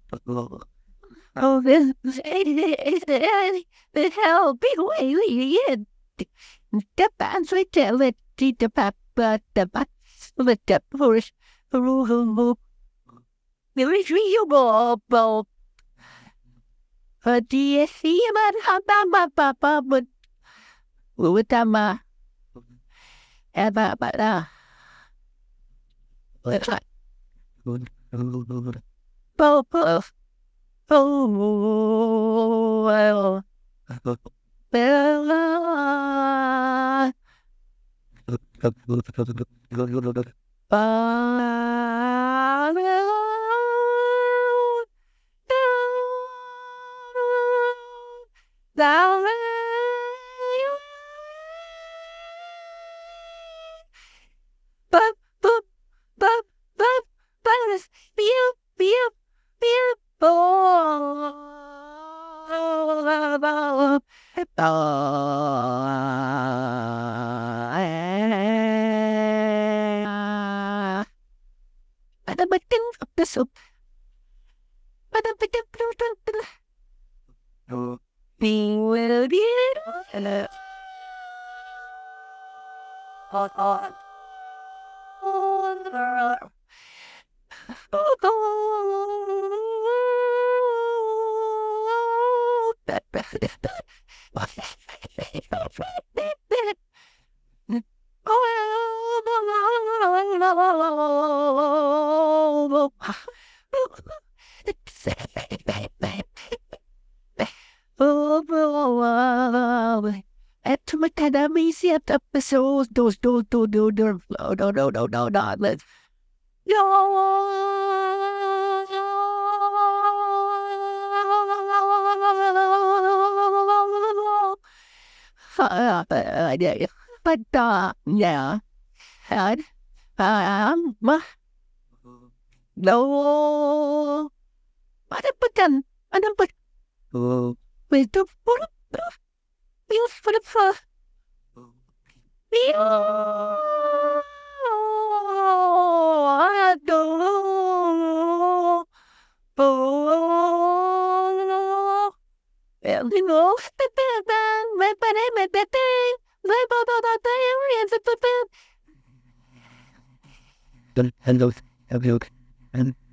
Oh, this hell be way in. The bands we tell it, the pap, but the bat, with the forest, the retrievable, the see man, hamba, papa, but with a ma, ever, but Popo, oh, Bella, Macadamia episodes, those, no, let's no. But yeah, and no, ada pekan, ada pek, itu pun, pilih pada Hello, hello, and